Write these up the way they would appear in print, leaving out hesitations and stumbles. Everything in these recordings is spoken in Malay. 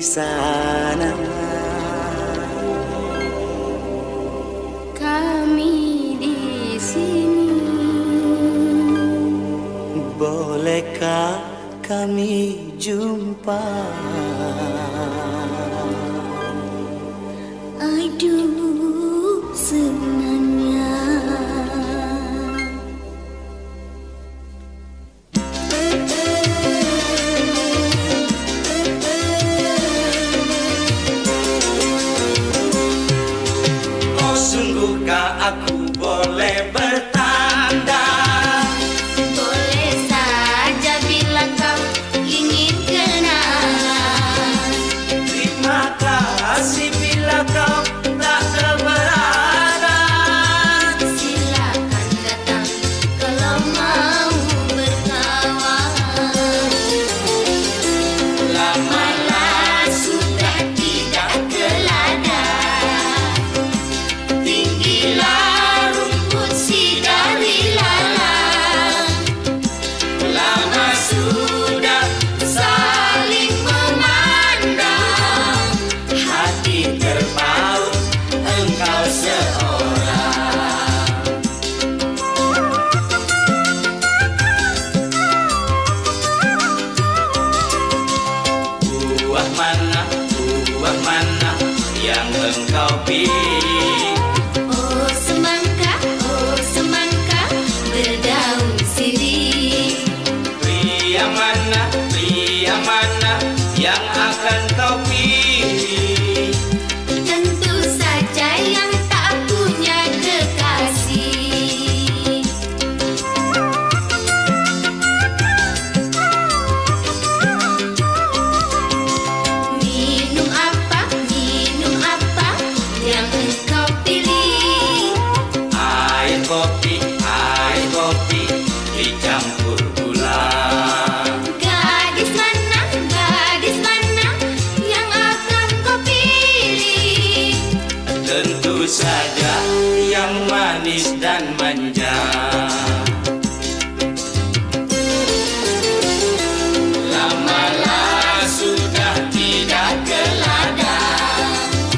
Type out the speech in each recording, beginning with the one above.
sana. Kami di sini. Bolehkah kami jumpa? Aduh, sebenarnya Oh, sungguhkah aku boleh bertanda? boleh saja bila kau ingin kenalan. Terima kasih bila kau tak keberatan. Silakan datang kalau mau berkawan. Lamalah sudah tidak teladan. Tinggilah rumput sidari lalang. Lama sudah saling memandang. Hati terpaut engkau seorang. Buah mana yang engkau pilih? Oh semangka berdaun sirih. Pria mana yang akan kau pilih? Tentu saja yang tak punya kekasih. Minum apa yang engkau pilih? Air kopi dicampur gula. Gadis mana yang akan kau pilih? Tentu saja yang manis dan manja. Lamalah sudah tidak teladan.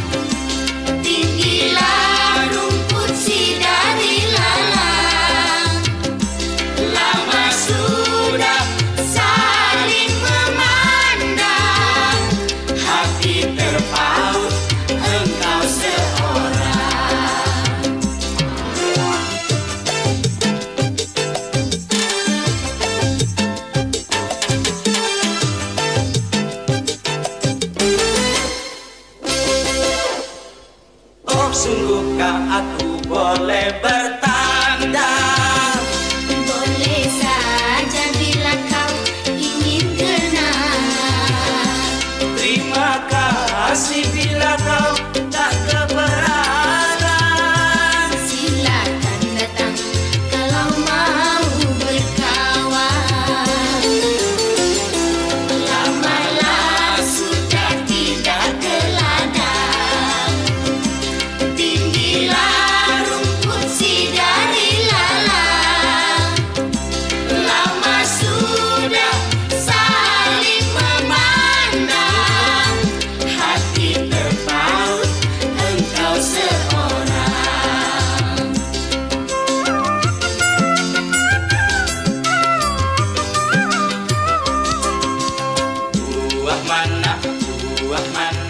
Tinggilah rumput sidari lalang. Lama sudah saling memandang. Hati terpaut engkau seorang. Oh, sungguhkah aku boleh bertanda? Boleh saja bila kau ingin kenalan. Terima kasih bila kau tak keberatan. Silakan datang kalau mau berkawan. Lamalah sudah tidak teladan. Tinggilah rumput sidari lalang. Lama sudah saling memandang. Hati terpaut engkau seorang. Buah mana